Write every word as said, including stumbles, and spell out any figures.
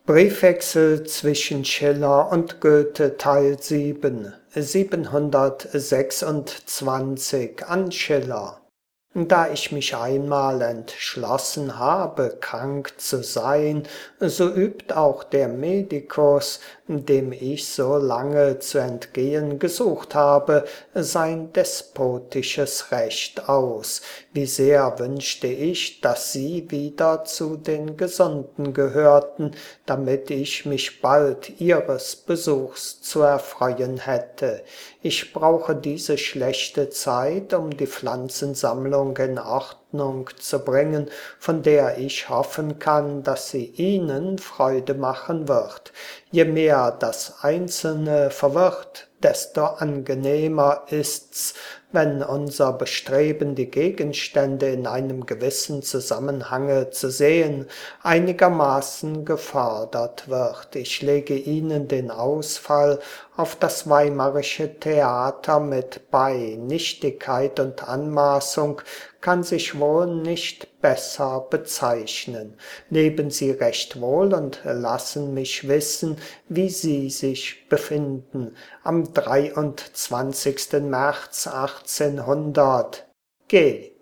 Briefwechsel zwischen Schiller und Goethe Teil sieben, siebenhundertsechsundzwanzig an Schiller. Da ich mich einmal entschlossen habe, krank zu sein, so übt auch der Medikus, dem ich so lange zu entgehen gesucht habe, sein despotisches Recht aus. Wie sehr wünschte ich, dass Sie wieder zu den Gesunden gehörten, damit ich mich bald Ihres Besuchs zu erfreuen hätte. Ich brauche diese schlechte Zeit, um die Pflanzensammlung in Ordnung zu bringen, von der ich hoffen kann, dass sie Ihnen Freude machen wird. Je mehr das Einzelne verwirrt, desto angenehmer ist's, wenn unser Bestreben, die Gegenstände in einem gewissen Zusammenhange zu sehen, einigermaßen gefördert wird. Ich lege Ihnen den Ausfall auf das Weimarische Theater mit bei. Nichtigkeit und Anmaßung kann sich wohl nicht besser bezeichnen. Leben Sie recht wohl und lassen mich wissen, wie Sie sich befinden. Am dreiundzwanzigsten März achtzehnhundert G